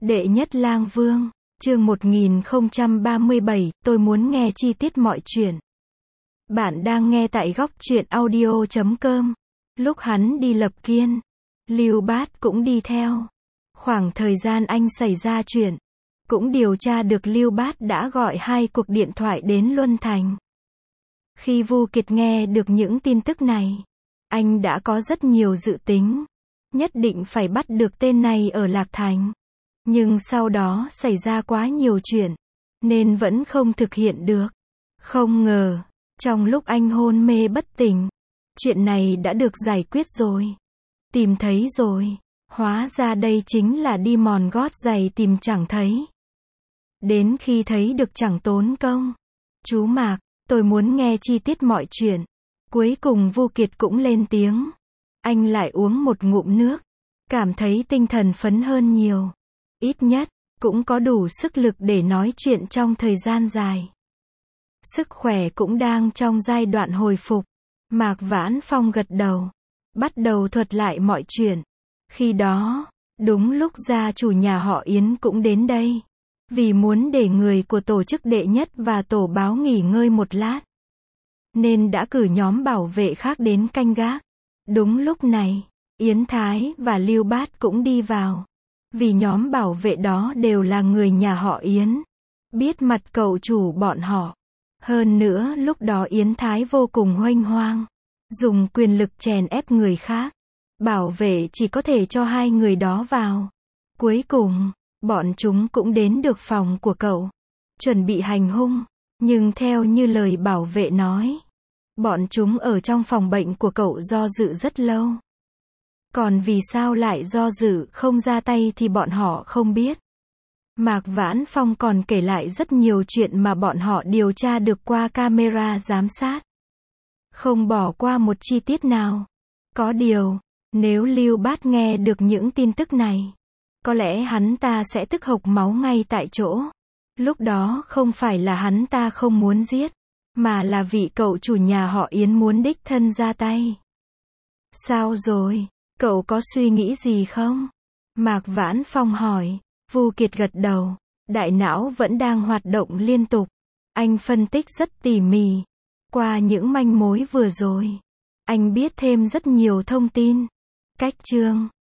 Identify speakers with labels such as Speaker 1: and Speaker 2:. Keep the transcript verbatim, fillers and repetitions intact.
Speaker 1: Đệ nhất lang vương, chương một nghìn không trăm ba mươi bảy, tôi muốn nghe chi tiết mọi chuyện. Bạn đang nghe tại góc truyện audio chấm com. Lúc hắn đi lập kiên, Lưu Bát cũng đi theo. Khoảng thời gian anh xảy ra chuyện, cũng điều tra được Lưu Bát đã gọi hai cuộc điện thoại đến Luân Thành. Khi Vu Kiệt nghe được những tin tức này, anh đã có rất nhiều dự tính. Nhất định phải bắt được tên này ở Lạc Thành. Nhưng sau đó xảy ra quá nhiều chuyện, nên vẫn không thực hiện được. Không ngờ, trong lúc anh hôn mê bất tỉnh, chuyện này đã được giải quyết rồi. Tìm thấy rồi. Hóa ra đây chính là đi mòn gót giày tìm chẳng thấy. Đến khi thấy được chẳng tốn công. Chú Mạc, tôi muốn nghe chi tiết mọi chuyện. Cuối cùng Vu Kiệt cũng lên tiếng. Anh lại uống một ngụm nước. Cảm thấy tinh thần phấn hơn nhiều. Ít nhất, cũng có đủ sức lực để nói chuyện trong thời gian dài. Sức khỏe cũng đang trong giai đoạn hồi phục. Mạc Vãn Phong gật đầu. Bắt đầu thuật lại mọi chuyện. Khi đó, đúng lúc gia chủ nhà họ Yến cũng đến đây. Vì muốn để người của tổ chức đệ nhất và tổ báo nghỉ ngơi một lát. Nên đã cử nhóm bảo vệ khác đến canh gác. Đúng lúc này, Yến Thái và Lưu Bát cũng đi vào. Vì nhóm bảo vệ đó đều là người nhà họ Yến. Biết mặt cậu chủ bọn họ. Hơn nữa lúc đó Yến Thái vô cùng huênh hoang. Dùng quyền lực chèn ép người khác. Bảo vệ chỉ có thể cho hai người đó vào. Cuối cùng, bọn chúng cũng đến được phòng của cậu. Chuẩn bị hành hung. Nhưng theo như lời bảo vệ nói, bọn chúng ở trong phòng bệnh của cậu do dự rất lâu. Còn vì sao lại do dự không ra tay thì bọn họ không biết. Mạc Vãn Phong còn kể lại rất nhiều chuyện mà bọn họ điều tra được qua camera giám sát. Không bỏ qua một chi tiết nào. Có điều, nếu Lưu Bát nghe được những tin tức này, có lẽ hắn ta sẽ tức hộc máu ngay tại chỗ. Lúc đó không phải là hắn ta không muốn giết, mà là vị cậu chủ nhà họ Yến muốn đích thân ra tay. Sao rồi? Cậu có suy nghĩ gì không? Mạc Vãn Phong hỏi. Vu Kiệt gật đầu. Đại não vẫn đang hoạt động liên tục. Anh phân tích rất tỉ mỉ. Qua những manh mối vừa rồi, anh biết thêm rất nhiều thông tin. Cách chương